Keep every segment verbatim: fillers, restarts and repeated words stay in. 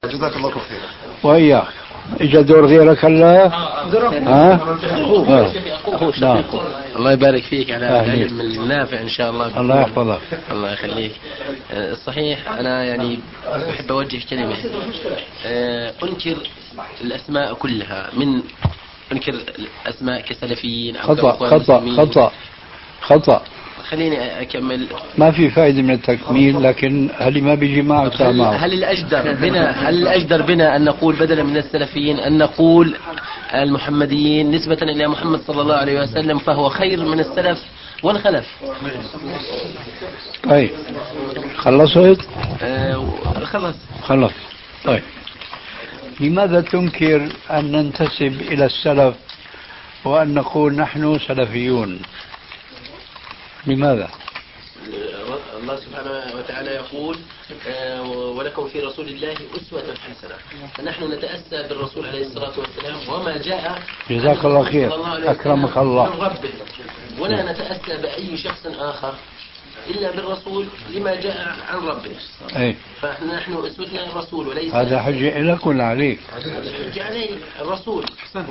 جزاك الله خير. وإياك. إجا دور غيرك هلا؟ ها؟ أخوه أخوه شقيقه. الله يبارك فيك على العلم النافع إن شاء الله. الله يحفظك. الله يخليك. الصحيح أنا يعني أحب أوجه كلمة. أنكر الأسماء كلها، من أنكر الأسماء كسلفيين أو خطأ خطأ خطأ خطأ. خليني أكمل. ما في فائدة من التكميل، لكن هل ما بيجي معه هل, هل الأجدر بنا هل الأجدر بنا أن نقول بدلا من السلفيين أن نقول المحمديين نسبة إلى محمد صلى الله عليه وسلم، فهو خير من السلف والخلف. طيب خلصت؟ آه خلص خلص. طيب لماذا تنكر أن ننتسب إلى السلف وأن نقول نحن سلفيون؟ لماذا؟ الله سبحانه وتعالى يقول آه ولكم في رسول الله أسوة حسنة، فنحن نتأسى بالرسول عليه الصلاة والسلام وما جاء. جزاك الله خير. أكرمك الله. من ربه، ولا نتأسى بأي شخص آخر إلا بالرسول لما جاء عن ربه. أي. فنحن أسوتنا الرسول وليس. هذا حجة لك ولا عليك؟ حجة علي الرسول.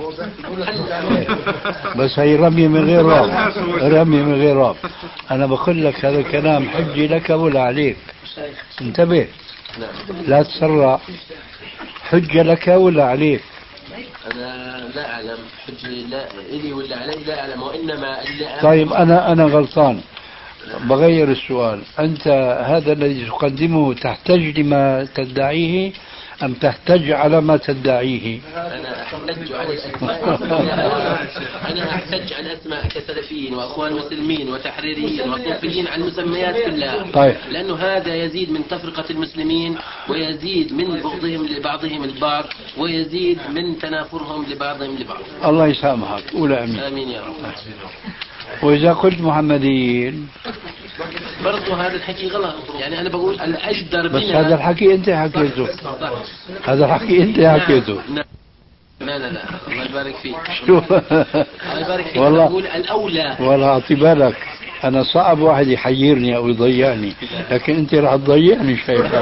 بس هي رمي من غير راب، رمي من غير راب. أنا بقول لك هذا الكلام حجة لك ولا عليك؟ انتبه لا تسرع. حجة لك ولا عليك؟ أنا لا أعلم حجة لا إلي ولا علي، لا أعلم، وإنما اللي أعلم. طيب أنا أنا غلطان، بغير السؤال. أنت هذا الذي تقدمه تحتج لما تدعيه أم تحتج على ما تدعيه؟ أنا أحتج على الأسماء. أنا أحتج على الأسماء كسلفيين وأخوان مسلمين وتحريريين وصوفيين على المسميات كلها. طيب. لأنه هذا يزيد من تفرقة المسلمين، ويزيد من بغضهم لبعضهم البعض، ويزيد من تنافرهم لبعضهم لبعض. الله يسامحك. قول آمين. آمين يا رب. وإذا قلت محمديين برضو هذا الحكي غلط. يعني أنا بقول الأجدر بنا. بس هذا الحكي أنت حكيته. هذا الحكي أنت حكيته. لا لا لا الله يبارك فيك. شو الله يبارك فيك. والله بقول الأولى. والله أعطي بالك، أنا صعب واحد يحيرني أو يضيعني، لكن أنت راح تضيعني شايفك.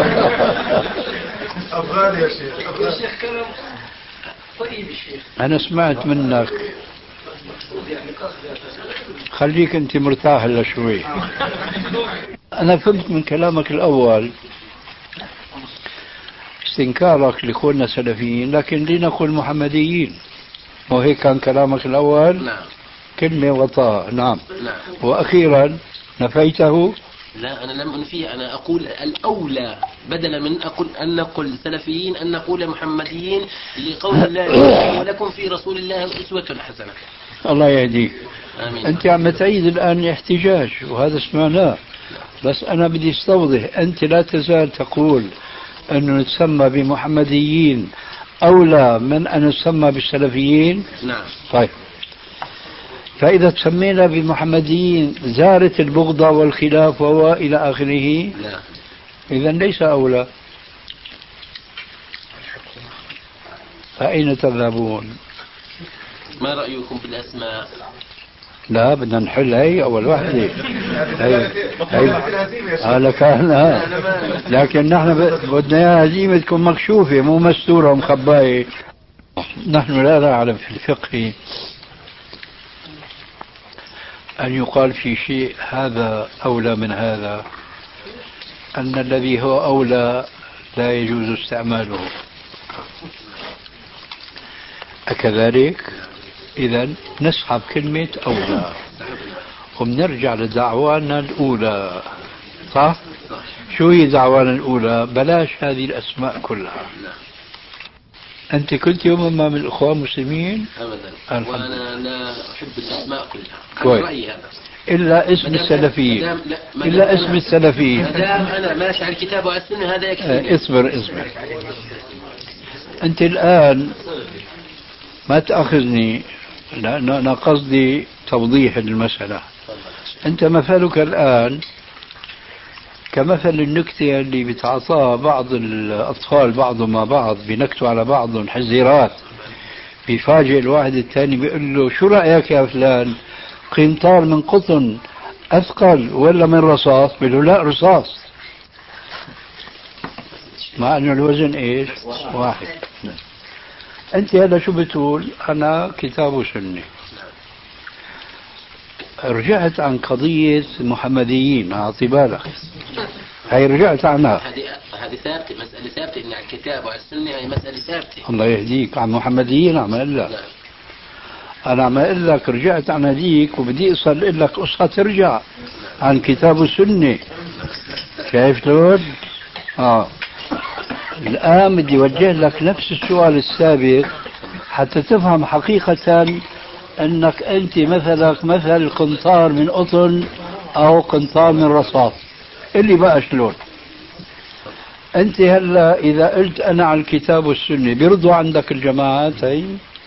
أفغاني يا شيخ. يا شيخ كرم. طيب يا شيخ. أنا سمعت منك، خليك أنت مرتاح هلا شوي. أنا فهمت من كلامك الأول استنكارك لكوننا سلفيين، لكن لنقول محمديين، وهيك كان كلامك الأول. نعم. كلمة وطاء. نعم. نعم. وأخيرا نفيته. لا أنا لم أنفيه، أنا أقول الأولى بدلا من أقول أن نقول سلفيين أن نقول محمديين، لقول الله ولكم في رسول الله أسوة حسنة. الله يهديك. آمين. أنت عم تعيد الآن احتجاج وهذا سمعناه، بس أنا بدي استوضح. أنت لا تزال تقول أنه نتسمى بمحمديين أولى من أن نسمى بالسلفيين. نعم. طيب فإذا تسمينا بمحمديين زارت البغضة والخلاف وإلى آخره. نعم. إذا ليس أولى. فأين تذهبون؟ ما رأيكم بالأسماء؟ لا بدنا نحل هي أول واحدة. هي هي هذا كان. لكن نحن بدنا إياها هزيمة تكون مكشوفة مو مستورة ومخباية. نحن لا نعلم في الفقه أن يقال في شيء هذا أولى من هذا، أن الذي هو أولى لا يجوز استعماله. أكذلك؟ إذا نسحب كلمة أولى وبنرجع لدعوانا الأولى. صح؟ شو هي دعوانا الأولى؟ بلاش هذه الأسماء كلها. أنت كنت يوما ما من الأخوان المسلمين؟ أبدا. وأنا لا أحب الأسماء كلها. كويس. رأيي هذا. إلا اسم السلفيين. إلا اسم السلفيين. ما دام أنا ماشي على الكتاب والسنة هذا يكفي. اه اصبر اصبر. أنت الآن ما تأخذني، لأن أنا قصدي توضيح المسألة. أنت مثلك الآن كمثل النكتة اللي بتعطاها بعض الأطفال بعضهم مع بعض، بنكتوا على بعضهم حزيرات، بيفاجئ الواحد الثاني بيقول له شو رأيك يا فلان، قنطار من قطن أثقل ولا من رصاص؟ بيقول له لا رصاص. مع أنه الوزن إيش؟ واحد. أنت هذا شو بتقول؟ أنا كتاب وسنة. رجعت عن قضية محمديين، أعطي بالك، هي رجعت عنها. هذه هذه ثابتة، مسألة ثابتة، إن على الكتاب وعلى السنة هي مسألة ثابتة. الله يهديك. عن محمديين عم أقول لك. أنا عم أقول لك رجعت عن هذيك وبدي أصل لك قصة ترجع عن كتاب السنة. شايف شلون؟ آه. الآن بدي أوجه لك نفس السؤال السابق حتى تفهم حقيقة أنك أنت مثلك مثل قنطار من قطن أو قنطار من رصاص. اللي بقى شلون؟ أنت هلا إذا قلت أنا على الكتاب والسنة بيرضوا عندك الجماعات هي؟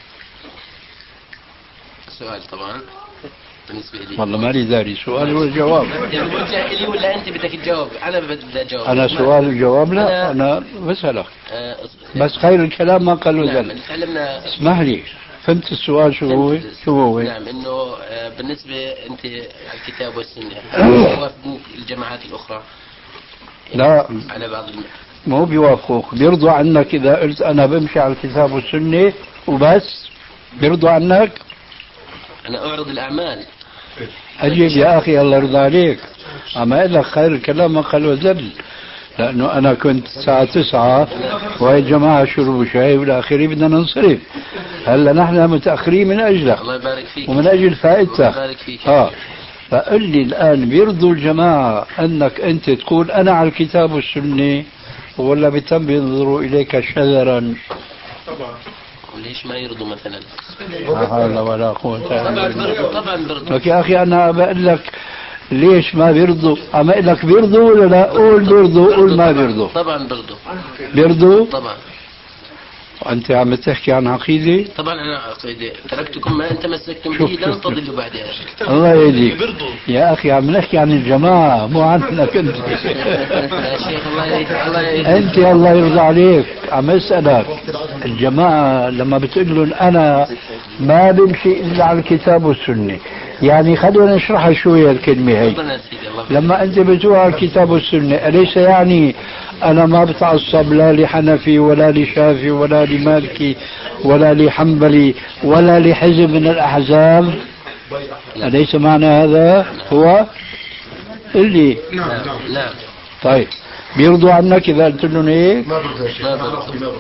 سؤال طبعا بالنسبة لي والله مالي داري سؤال ولا جواب. يعني بوجه لي ولا أنت بدك تجاوب؟ أنا بدي أجاوب. أنا سؤال وجواب؟ لا أنا, أنا بسألك. آه بس خير الكلام ما قالوا نعم ذلك. تعلمنا. اسمح لي، فهمت السؤال شو هو؟ شو هو؟ نعم إنه آه بالنسبة أنت على الكتاب والسنة يوافقوك الجماعات الأخرى؟ لا على بعض الم... مو بيوافقوك، بيرضوا عنك إذا قلت أنا بمشي على الكتاب والسنة وبس؟ بيرضوا عنك؟ أنا أعرض الأعمال. أجيب يا أخي الله يرضى عليك. أما أقول لك خير الكلام ما قال وزل، لأنه أنا كنت الساعة تسعة وهي الجماعة شربوا شاي والآخرين بدنا ننصرف. هلا نحن متأخرين من أجلك. الله يبارك فيك. ومن أجل فائدتك. الله يبارك فيك. آه. فقل لي الآن بيرضوا الجماعة أنك أنت تقول أنا على الكتاب والسنة ولا بتم بينظروا إليك شذرا؟ طبعا. وليش ما يرضوا مثلا؟ لا حول ولا قوة إلا بالله. طبعا برضو طبعا برضو. لك يا أخي أنا بقول لك ليش ما بيرضوا؟ أما أقول لك بيرضوا ولا لا؟ قول بيرضوا، قول ما بيرضوا. طبعا برضو. بيرضوا؟ طبعا. أنت عم تحكي عن عقيدة؟ طبعا أنا عقيدة، تركتكم ما أنت مسكتم به لن تضلوا بعدها. الله يهديك. يا أخي عم نحكي عن الجماعة مو عنك أنت. يا شيخ الله يهديك. الله يهديك. أنت الله يرضى عليك عم أسألك الجماعة لما بتقول لهم أنا ما بمشي إلا على الكتاب والسنة، يعني خلينا نشرحها شوية الكلمة هي. لما أنت بتقول على الكتاب والسنة أليس يعني أنا ما بتعصب لا لحنفي ولا لشافي ولا لمالكي ولا لحنبلي ولا لحزب من الأحزاب؟ أليس معنى هذا هو اللي؟ نعم نعم. طيب بيرضوا عنك إذا قلت لهم هيك؟ ما برضو.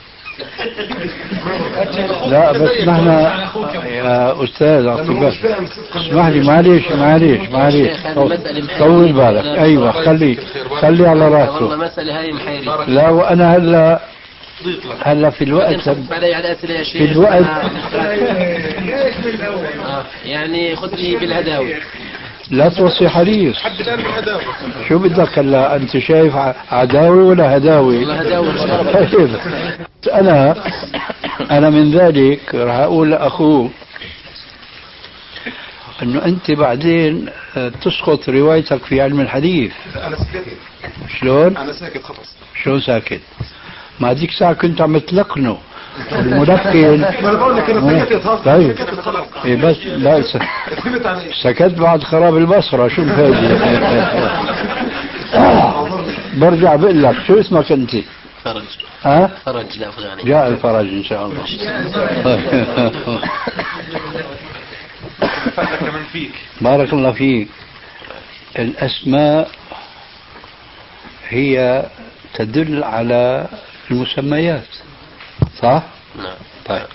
لا بس نحن يا أستاذ أعطيك اسمح لي معليش معليش معليش طول بالك. أيوة خلي خلي على راسه. والله مسألة هاي محيرة. لا وأنا هلا هلا في الوقت في الوقت يعني خذني بالهداوي. لا توصي حديث. شو بدك هلا أنت شايف عداوي ولا هداوي؟ والله هداوي. طيب أنا أنا من ذلك راح أقول لأخوه أنه أنت بعدين تسقط روايتك في علم الحديث. أنا ساكت. شلون؟ أنا ساكت خلص. شلون ساكت؟ ما هذيك ساعة كنت عم تلقنه الملقن. ما أنا بقول لك أنا ساكت. طيب إيه بس لا سكت بعد خراب البصرة شو الفائدة؟ برجع بقول لك شو اسمك أنت؟ فرج. ها؟ فرج الأفغاني. جاء الفرج إن شاء الله. بارك الله فيك. الأسماء هي تدل على المسميات صح؟ نعم. طيب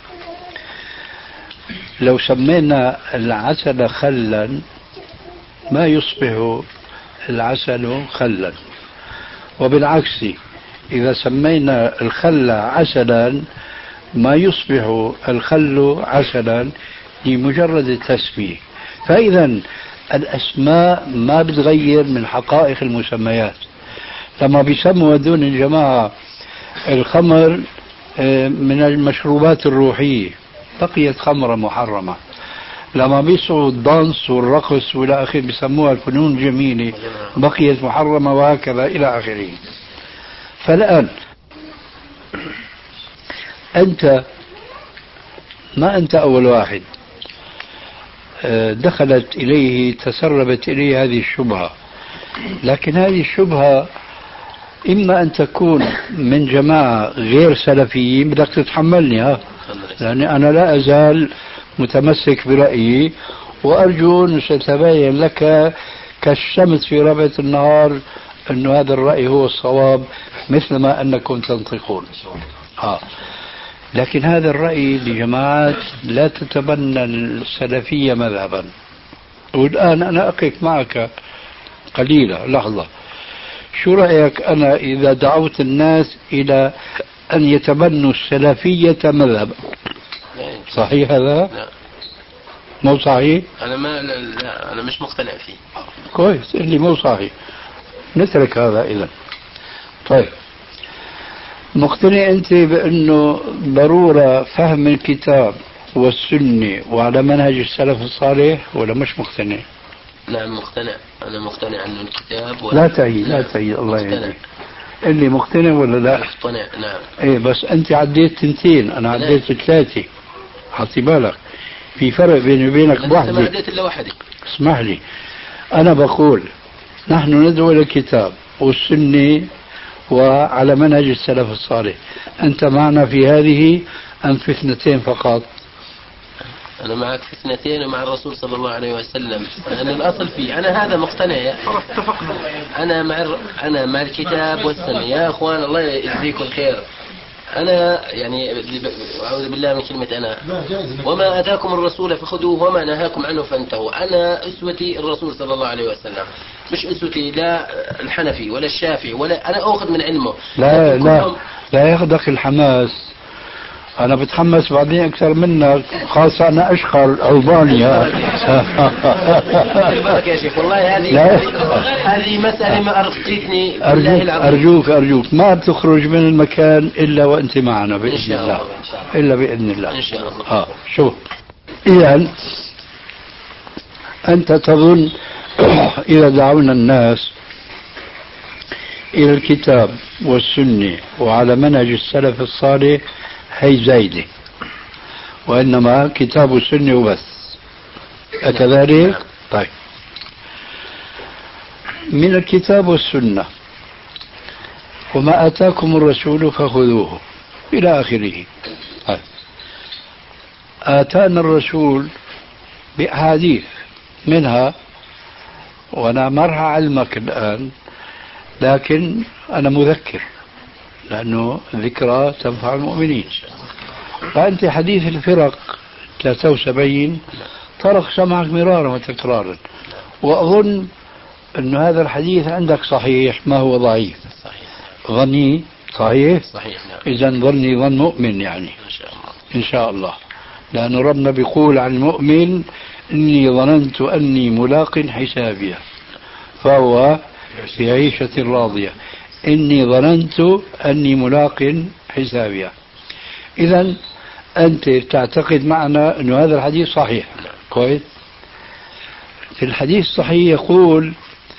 لو سمينا العسل خلا ما يصبح العسل خلا، وبالعكس إذا سمينا الخل عسلا ما يصبح الخل عسلا لمجرد التسمية. فإذا الأسماء ما بتغير من حقائق المسميات. لما بيسموا هذول الجماعة الخمر من المشروبات الروحية بقيت خمرة محرمة. لما بيسعوا الدانس والرقص والى اخره بيسموها الفنون الجميلة بقيت محرمة وهكذا الى اخره. فالآن أنت ما أنت أول واحد دخلت إليه تسربت إليه هذه الشبهة، لكن هذه الشبهة إما أن تكون من جماعة غير سلفيين، بدك تتحملني ها، لأني أنا لا أزال متمسك برأيي، وأرجو أن ستبين لك كالشمس في ربعة النهار أن هذا الرأي هو الصواب مثل ما أنكم تنطقون. آه. لكن هذا الرأي لجماعات لا تتبنى السلفية مذهبا. والآن أنا أقف معك قليلا لحظة، شو رأيك أنا إذا دعوت الناس إلى أن يتبنوا السلفية مذهبا؟ صحيح هذا؟ لا. مو صحيح؟ أنا ما لا, لا أنا مش مقتنع فيه. كويس، اللي مو صحيح نترك هذا إذا. طيب، مقتنع أنت بأنه ضرورة فهم الكتاب والسنة وعلى منهج السلف الصالح ولا مش مقتنع؟ نعم مقتنع، أنا مقتنع أنه الكتاب و... لا تعيد لا تعيد الله يهديك. اللي مقتنع ولا لا؟ مقتنع نعم. ايه بس أنت عديت تنتين، أنا عديت ثلاثة، حطي بالك في فرق بيني وبينك بوحدة. ما عديت إلا وحدي. اسمح لي، أنا بقول نحن ندعو إلى الكتاب والسنة وعلى منهج السلف الصالح، أنت معنا في هذه أم في اثنتين فقط؟ أنا معك في اثنتين ومع الرسول صلى الله عليه وسلم، أنا الأصل فيه، أنا هذا مقتنع يا اتفقنا. أنا مع الر... أنا مع الكتاب والسنة يا أخوان، الله يجزيكم الخير. أنا يعني أعوذ بالله من كلمة أنا، وما أتاكم الرسول فخذوه وما نهاكم عنه فانتهوا. أنا أسوتي الرسول صلى الله عليه وسلم، مش أسوتي لا الحنفي ولا الشافعي ولا، أنا أخذ من علمه. لا لا لا ياخذك الحماس، أنا بتحمس بعدين أكثر منك، خاصة أنا أشقر ألبانيا. يا شيخ والله هذه هذه مسألة ما أرقيتني بالله العظيم. أرجوك أرجوك ما بتخرج من المكان إلا وأنت معنا بإذن الله، إلا بإذن الله إن شاء الله. آه شوف، إذا أنت تظن إذا دعونا الناس إلى الكتاب والسنة وعلى منهج السلف الصالح هي زايدة، وإنما كتاب السنة وبس، أكذلك؟ طيب، من الكتاب والسنة وما آتاكم الرسول فخذوه إلى آخره. طيب، آتانا الرسول بأحاديث منها، وأنا ما راح أعلمك الآن لكن أنا مذكر لأنه ذكرى تنفع المؤمنين. فأنت حديث الفرق ثلاثة وسبعين طرق سمعك مرارا وتكرارا، وأظن أن هذا الحديث عندك صحيح ما هو ضعيف. صحيح. ظني صحيح؟ صحيح نعم. إذا ظني ظن مؤمن يعني إن شاء الله. إن شاء الله، لأن ربنا بيقول عن المؤمن إني ظننت أني ملاق حسابيه فهو في عيشة راضية، إني ظننت أني ملاق حسابيه. إذا أنت تعتقد معنا أن هذا الحديث صحيح. كويس. في الحديث الصحيح يقول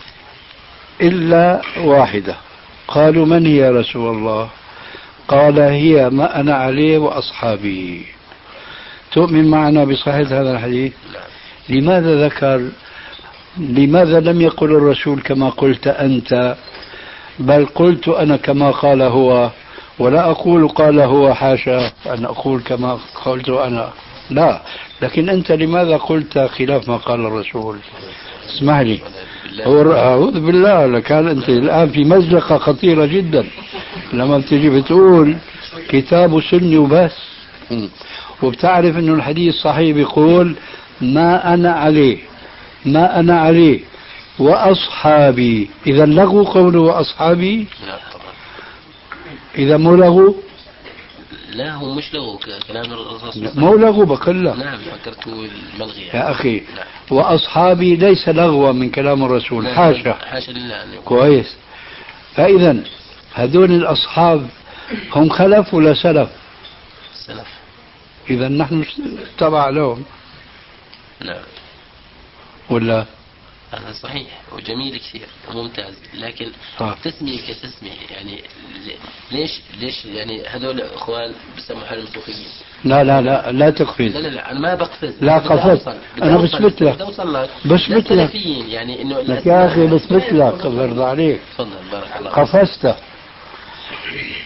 إلا واحدة، قالوا من هي يا رسول الله؟ قال هي ما أنا عليه وأصحابي. تؤمن معنا بصحة هذا الحديث؟ لماذا ذكر لماذا لم يقل الرسول كما قلت أنت، بل قلت أنا كما قال هو، ولا أقول قال هو، حاشا أن أقول كما قلت أنا، لا، لكن أنت لماذا قلت خلاف ما قال الرسول؟ اسمح لي، هو أعوذ بالله، لكان أنت الآن في مزلقة خطيرة جدا لما بتجي بتقول كتاب سني وبس، وبتعرف أنه الحديث صحيح بيقول ما أنا عليه ما أنا عليه وأصحابي. إذا لغوا قوله وأصحابي؟ لا طبعا. إذا مو لغوا؟ لا هو مش لغوا كلام الرسول، مو لغوا بقول لك. نعم فكرته الملغي يا أخي. لا. وأصحابي ليس لغوا من كلام الرسول، حاشا حاشا لله. كويس. فإذا هذول الأصحاب هم خلف ولا سلف؟ سلف. إذا نحن تبع لهم. نعم. ولا؟ هذا صحيح وجميل كثير وممتاز، لكن آه. تسمية كتسمية يعني ليش ليش يعني هذول اخوان بسموا حالهم صوفيين؟ لا لا لا لا تقفز. لا لا لا انا ما بقفز، لا قفزت، انا بثبت لك بثبت لك يعني انه لك يا اخي بثبت لك، الله يرضى عليك. تفضل بارك الله. قفزت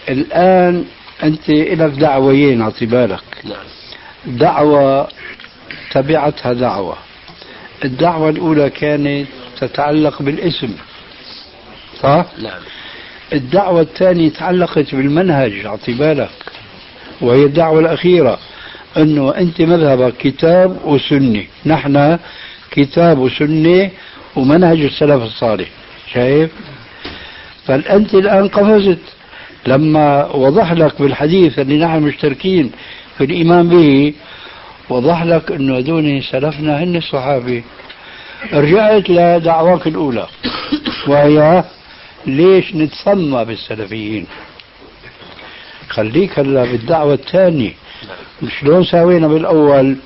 الآن أنت لك دعويين أعطي بالك. نعم. دعوة تبعتها دعوة. الدعوة الأولى كانت تتعلق بالاسم، صح؟ نعم. الدعوة الثانية تعلقت بالمنهج أعطي بالك، وهي الدعوة الأخيرة أنه أنت مذهبك كتاب وسنة، نحن كتاب وسنة ومنهج السلف الصالح. شايف؟ فأنت الآن قفزت لما وضح لك بالحديث اللي نحن مشتركين في الإيمان به، وضح لك أنه دون سلفنا هن الصحابة. رجعت لدعواك الأولى وهي ليش نتسمى بالسلفيين. خليك هلا بالدعوة الثانية. شلون ساوينا بالأول؟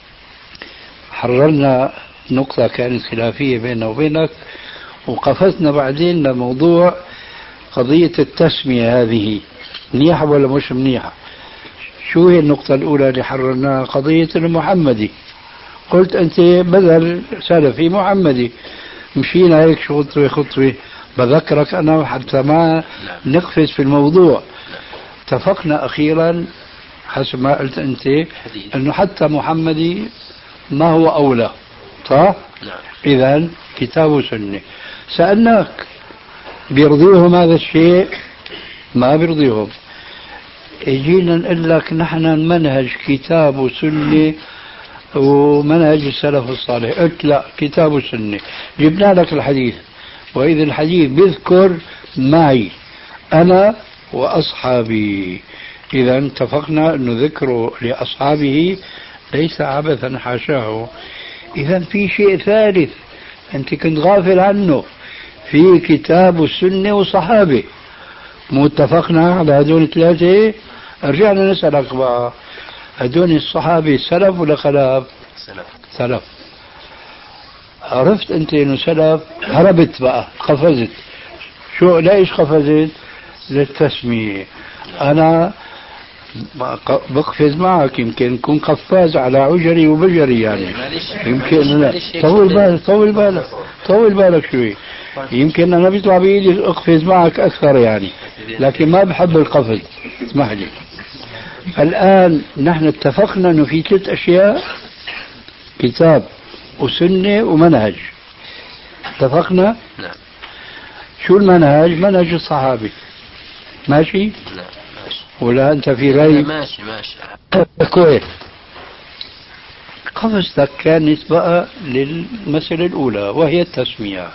حررنا نقطة كانت خلافية بيننا وبينك، وقفزنا بعدين لموضوع قضية التسمية. هذه منيحة ولا مش منيحة؟ شو هي النقطة الأولى اللي حررناها؟ قضية المحمدي. قلت أنت بدل سلفي محمدي. مشينا هيك خطوة خطوة، بذكرك أنا حتى ما نقفز في الموضوع. اتفقنا أخيرا حسب ما قلت أنت أنه حتى محمدي ما هو أولى، صح؟ إذن كتاب وسنة. سألناك بيرضيهم هذا الشيء؟ ما بيرضيهم. يجينا نقول لك نحن المنهج كتاب وسنة ومنهج السلف الصالح. قلت لا، كتاب وسنة. جبنا لك الحديث، وإذا الحديث بيذكر معي أنا وأصحابي. إذا اتفقنا أنه ذكره لأصحابه ليس عبثا حاشاه. إذا في شيء ثالث أنت كنت غافل عنه، في كتاب السنة وصحابة. مو اتفقنا على هدول الثلاثة؟ رجعنا نسألك بقى، هدول الصحابة سلف ولا خلف؟ سلف. سلف. عرفت أنت إنه سلف، هربت بقى، قفزت. شو ليش قفزت؟ للتسمية. أنا بقفز معك، يمكن نكون قفاز على عجري وبجري يعني. يمكن أنا طول بالك طول بالك طول بالك شوي. يمكن أنا بيطلع بإيدي أقفز معك أكثر يعني، لكن ما بحب القفز، اسمح لي. الآن نحن اتفقنا أنه في ثلاث أشياء: كتاب وسنة ومنهج. اتفقنا؟ نعم. شو المنهج؟ منهج الصحابة. ماشي؟ نعم ماشي. ولا أنت في رأي؟ ماشي ماشي. كويس. قفزتك كانت بقى للمسألة الأولى وهي التسمية.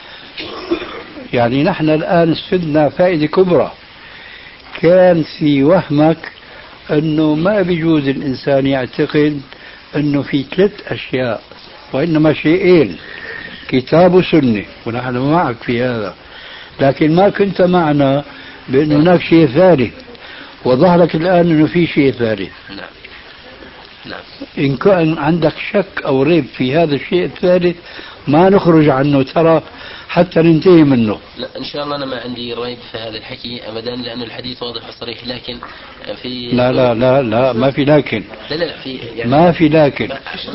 يعني نحن الآن استفدنا فائدة كبرى. كان في وهمك أنه ما بيجوز الإنسان يعتقد أنه في ثلاث أشياء، وإنما شيئين: كتاب وسنة، ونحن معك في هذا. لكن ما كنت معنا بأن هناك شيء ثالث، وظهرك الآن أنه في شيء ثالث. نعم. نعم. إن كان عندك شك أو ريب في هذا الشيء الثالث ما نخرج عنه ترى حتى ننتهي منه. لا إن شاء الله أنا ما عندي ريب في هذا الحكي أبدا، لأنه الحديث واضح وصريح. لكن في لا لا لا لا ما في لكن. لا لا في يعني ما في لكن.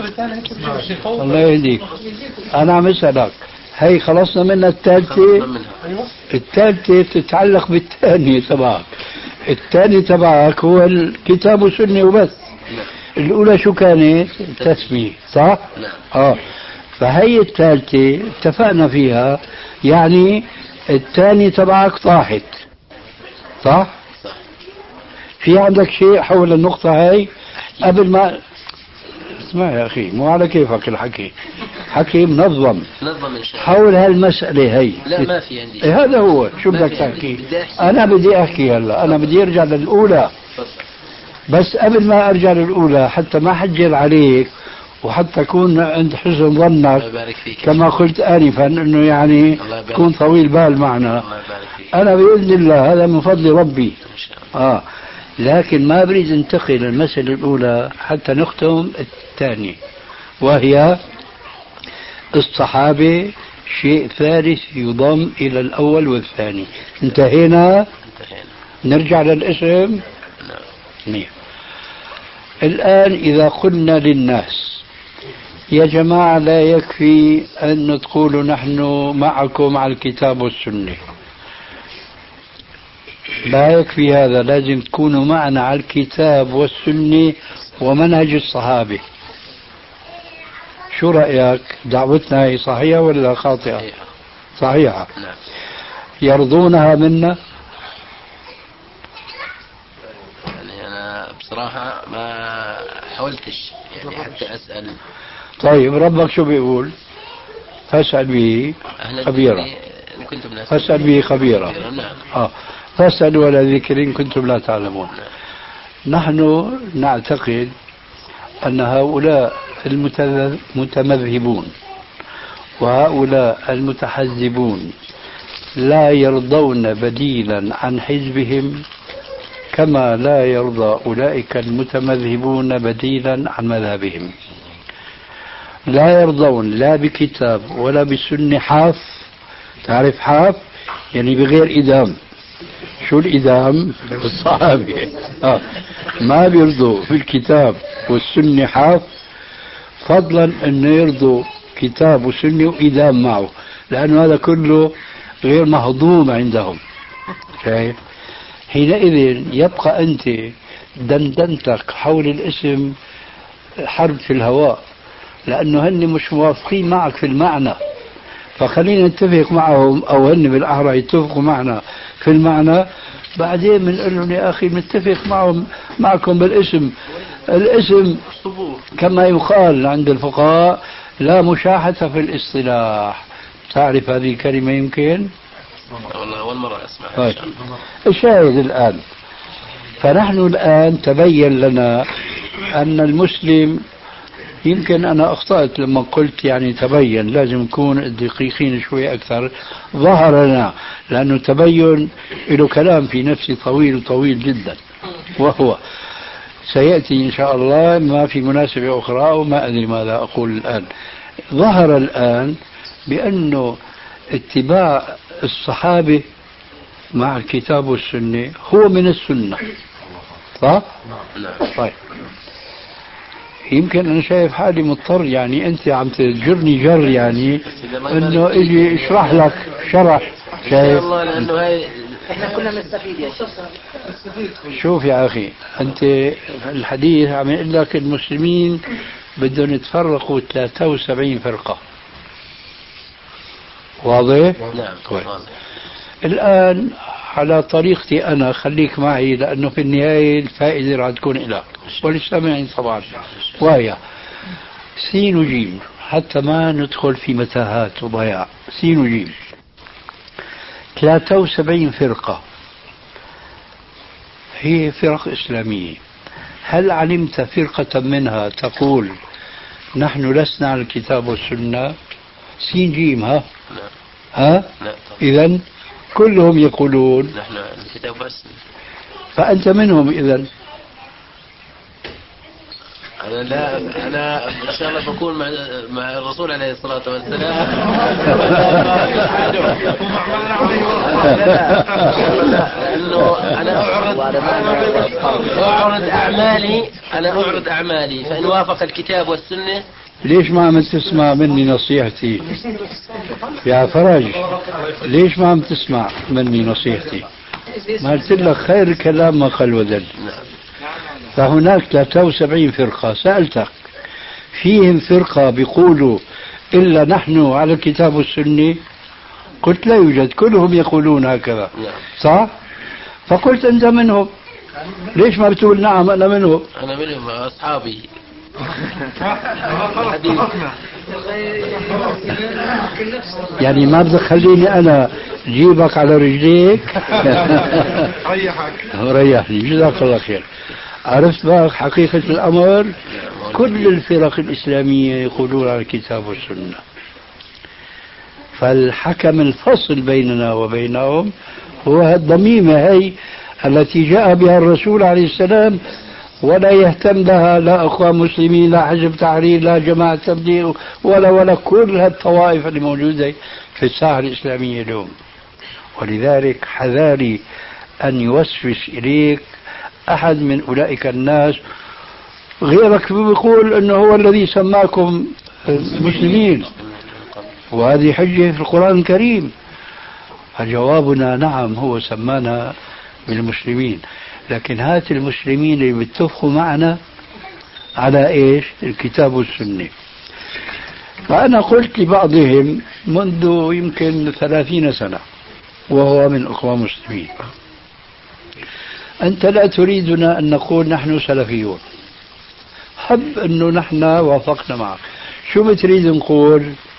الله يهديك. أنا عم أسألك، هي خلصنا منها الثالثة. الثالثة تتعلق بالثانية تبعك. الثانية تبعك هو الكتاب والسنة وبس. نعم. الأولى شو كانت؟ التسمية، صح؟ نعم. آه. فهي الثالثة اتفقنا فيها، يعني الثانية تبعك طاحت، صح؟ صح. في عندك شيء حول النقطة هاي قبل ما اسمع يا أخي، مو على كيفك الحكي، حكي منظم نظم إن شاء الله حول هالمسألة هي. لا ما في عندي. إيه هذا هو. شو بدك تحكي؟ أنا بدي أحكي هلا، أنا بدي أرجع للأولى. بس قبل ما أرجع للأولى حتى ما حجر عليك وحتى أكون عند حسن ظنك كما قلت آنفا أنه يعني تكون طويل بال معنا. أنا بإذن الله هذا من فضل ربي. آه. لكن ما بريد انتقل المسألة الأولى حتى نختم الثانية، وهي الصحابة شيء ثالث يضم إلى الأول والثاني. انتهينا. نرجع للاسم. نعم. الآن إذا قلنا للناس يا جماعة لا يكفي أن تقولوا نحن معكم على الكتاب والسنة، لا يكفي هذا، لازم تكونوا معنا على الكتاب والسنة ومنهج الصحابة. شو رأيك؟ دعوتنا هي صحيحة ولا خاطئة؟ صحيحة. نعم. يرضونها منا؟ يعني أنا بصراحة ما حاولتش يعني حتى أسأل. طيب ربك شو بيقول؟ فاسأل به خبيرا. فاسأل به خبيرا. نعم. آه. فاسألوا على ذكر إن كنتم لا تعلمون. نعم. نحن نعتقد أن هؤلاء المتمذهبون وهؤلاء المتحزبون لا يرضون بديلا عن حزبهم، كما لا يرضى أولئك المتمذهبون بديلا عن مذهبهم. لا يرضون لا بكتاب ولا بسنة حاف. تعرف حاف؟ يعني بغير إدام. شو الإدام؟ الصحابة. آه. ما بيرضوا في الكتاب والسنة حاف، فضلا أن يرضوا كتاب وسنة وإدام معه، لأنه هذا كله غير مهضوم عندهم. شايف؟ حينئذ يبقى أنت دندنتك حول الاسم حرب في الهواء، لأنه هن مش موافقين معك في المعنى، فخلينا نتفق معهم، أو هن بالأحرى يتفقوا معنا في المعنى، بعدين بنقول لهم يا أخي نتفق معهم معكم بالاسم. الاسم كما يقال عند الفقهاء لا مشاحة في الاصطلاح. تعرف هذه الكلمة يمكن؟ والله أول مرة أسمعها. الشاهد الآن، فنحن الآن تبين لنا أن المسلم، يمكن أنا أخطأت لما قلت يعني تبين، لازم نكون دقيقين شوي أكثر. ظهر لنا، لأنه تبين له كلام في نفسي طويل طويل جدا، وهو سيأتي إن شاء الله ما في مناسبة أخرى، وما أدري ماذا أقول الآن. ظهر الآن بأنه اتباع الصحابة مع الكتاب والسنة هو من السنة، صح؟ طيب، يمكن أنا شايف حالي مضطر، يعني أنت عم تجرني جر، يعني إنه إجي اشرح لك شرح. شايف؟ الله، لأنه هاي احنا كنا نستفيد يا شيخ. شوف يا أخي، أنت الحديث عم يقول لك المسلمين بدهم يتفرقوا ثلاثة وسبعين فرقة. واضح؟ نعم. كويس. الآن على طريقتي أنا، خليك معي، لأنه في النهاية الفائدة راح تكون لك وللسامعين طبعا، وهي سين وجيم، حتى ما ندخل في متاهات وضياع. سين وجيم، ثلاثة وسبعين فرقة هي فرق إسلامية. هل علمت فرقة منها تقول نحن لسنا على الكتاب والسنة؟ سين جيم، ها؟ ها؟ إذن كلهم يقولون نحن الكتاب بس. فأنت منهم إذن. أنا لا أنا إن شاء الله بكون مع مع الرسول عليه الصلاة والسلام. لأنه أنا أعرض أعرض أعمالي أنا أعرض أعمالي فإن وافق الكتاب والسنة. ليش ما عم تسمع مني نصيحتي يا فرج؟ ليش ما عم تسمع مني نصيحتي؟ ما قلت لك خير الكلام ما قل ودل. فهناك ثلاثة وسبعين فرقة. سألتك فيهم فرقة بيقولوا إلا نحن على الكتاب والسنة؟ قلت لا يوجد، كلهم يقولون هكذا، صح؟ فقلت أنت منهم، ليش ما بتقول نعم أنا منهم؟ أنا منهم أصحابي. يعني ما بدك خليني أنا جيبك على رجليك؟ ريحك ريحني، جزاك الله خير. عرفت بقى حقيقة الأمر؟ كل الفرق الإسلامية يقولون على الكتاب والسنة، فالحكم الفصل بيننا وبينهم هو الضميمة هي التي جاء بها الرسول عليه السلام، ولا يهتم لها لا أخوان مسلمين، لا حزب تحرير، لا جماعة تبليغ، ولا ولا كل هالطوائف اللي موجودة في الساحة الإسلامية اليوم. ولذلك حذاري أن يوسوس إليك أحد من أولئك الناس، غيرك بيقول أنه هو الذي سماكم مسلمين، وهذه حجة في القرآن الكريم. فجوابنا نعم، هو سمانا بالمسلمين، لكن هات المسلمين اللي بيتفقوا معنا على إيش؟ الكتاب والسنة. فأنا قلت لبعضهم منذ يمكن ثلاثين سنة وهو من أخوة مسلمين: أنت لا تريدنا أن نقول نحن سلفيون، حب أنه نحن وافقنا معك، شو بتريد نقول؟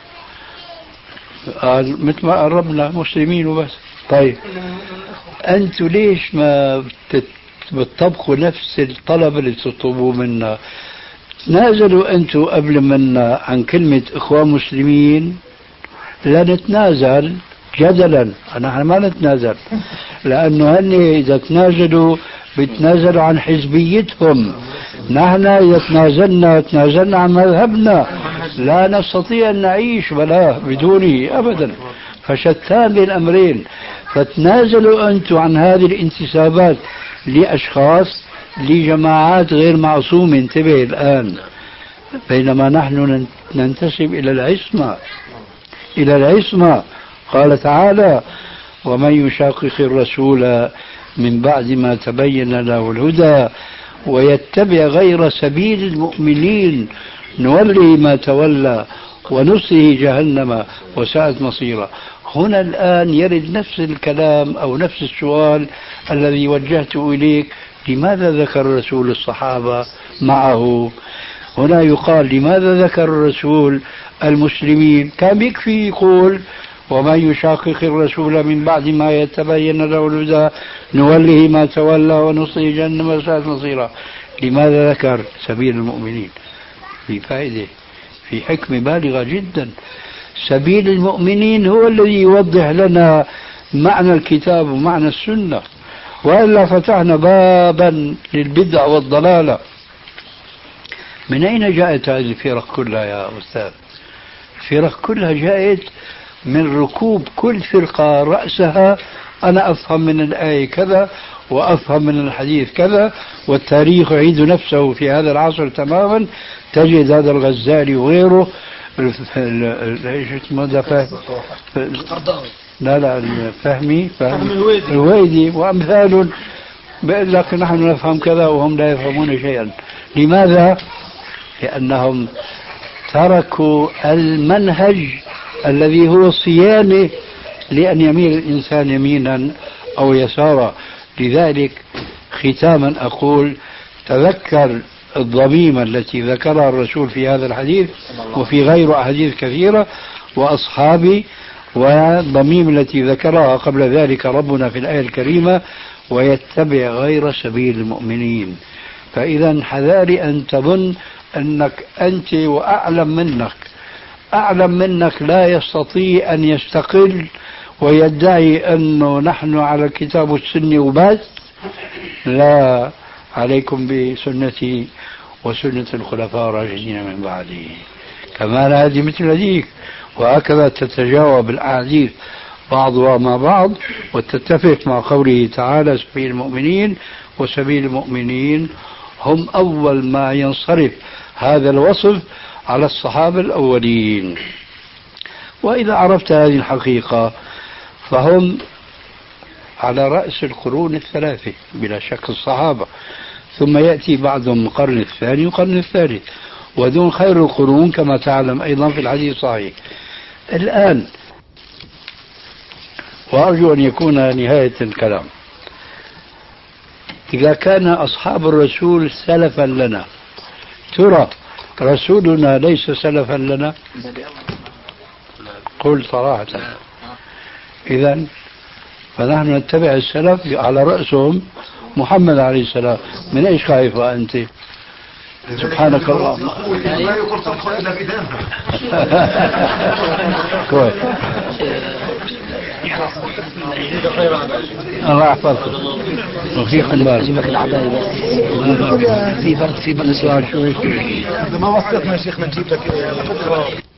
قال مثل ما قربنا مسلمين وبس. طيب أنتوا ليش ما بتطبقوا نفس الطلب اللي تطلبوه منا؟ تنازلوا أنتوا قبل منا عن كلمة إخوة مسلمين، لا نتنازل جدلا، نحن ما نتنازل، لأنه هن إذا تنازلوا بيتنازلوا عن حزبيتهم، نحن إذا تنازلنا تنازلنا عن مذهبنا، لا نستطيع أن نعيش ولا بدونه أبدا، فشتان بين الأمرين. فتنازلوا أنتم عن هذه الانتسابات لأشخاص لجماعات غير معصومة، انتبه الآن، بينما نحن ننتسب إلى العصمة، إلى العصمة. قال تعالى: ومن يشاقق الرسول من بعد ما تبين له الهدى ويتبع غير سبيل المؤمنين نوله ما تولى ونصله جهنم وساءت مصيرا. هنا الآن يرد نفس الكلام أو نفس السؤال الذي وجهته إليك: لماذا ذكر الرسول الصحابة معه؟ هنا يقال: لماذا ذكر الرسول المسلمين؟ كان يكفي يقول: ومن يشاقق الرسول من بعد ما يتبين له الهدى نوله ما تولى ونصله جهنم وساءت مصيرا. لماذا ذكر سبيل المؤمنين؟ في فائدة، في حكمة بالغة جدا. سبيل المؤمنين هو الذي يوضح لنا معنى الكتاب ومعنى السنة، وإلا فتحنا بابا للبدع والضلالة. من أين جاءت هذه الفرق كلها يا أستاذ؟ الفرق كلها جاءت من ركوب كل فرقة رأسها أنا أفهم من الآية كذا وأفهم من الحديث كذا، والتاريخ يعيد نفسه في هذا العصر تماما. تجد هذا الغزالي وغيره، ايش اسمه ده، فهم لا لا الفهمي فهم الويدي وأمثال، بيقول لك نحن نفهم كذا وهم لا يفهمون شيئا. لماذا؟ لأنهم تركوا المنهج الذي هو صيانة لأن يميل الإنسان يمينا أو يسارا. لذلك ختاما أقول: تذكر الضميمة التي ذكرها الرسول في هذا الحديث وفي غير أحاديث كثيرة وأصحابي، والضميمة التي ذكرها قبل ذلك ربنا في الآية الكريمة: ويتبع غير سبيل المؤمنين. فإذا حذاري أن تظن أنك أنت وأعلم منك أعلم منك لا يستطيع أن يستقل ويدعي أنه نحن على الكتاب والسنة وبس. لا، عليكم بسنتي وسنة الخلفاء الراشدين من بعدي، كمان هذه مثل هذيك، وهكذا تتجاوب الأحاديث بعضها مع بعض وتتفق مع قوله تعالى: سبيل المؤمنين. وسبيل المؤمنين هم أول ما ينصرف هذا الوصف على الصحابة الأولين. وإذا عرفت هذه الحقيقة فهم على رأس القرون الثلاثة بلا شك الصحابة، ثم يأتي بعضهم القرن الثاني والقرن الثالث، ودون خير القرون كما تعلم أيضا في الحديث الصحيح. الآن وأرجو أن يكون نهاية الكلام: إذا كان أصحاب الرسول سلفا لنا، ترى رسولنا ليس سلفا لنا؟ قل صراحة. إذن فنحن نتبع السلف على رأسهم محمد عليه السلام. من إيش خايف أنت؟ سبحانك اللهم. لا يقول تدخل إلا في دمها. كويس. الله يحفظكم وفيكم بارك. في فرق في بالنسبة ما وصلتنا يا شيخنا نجيب لك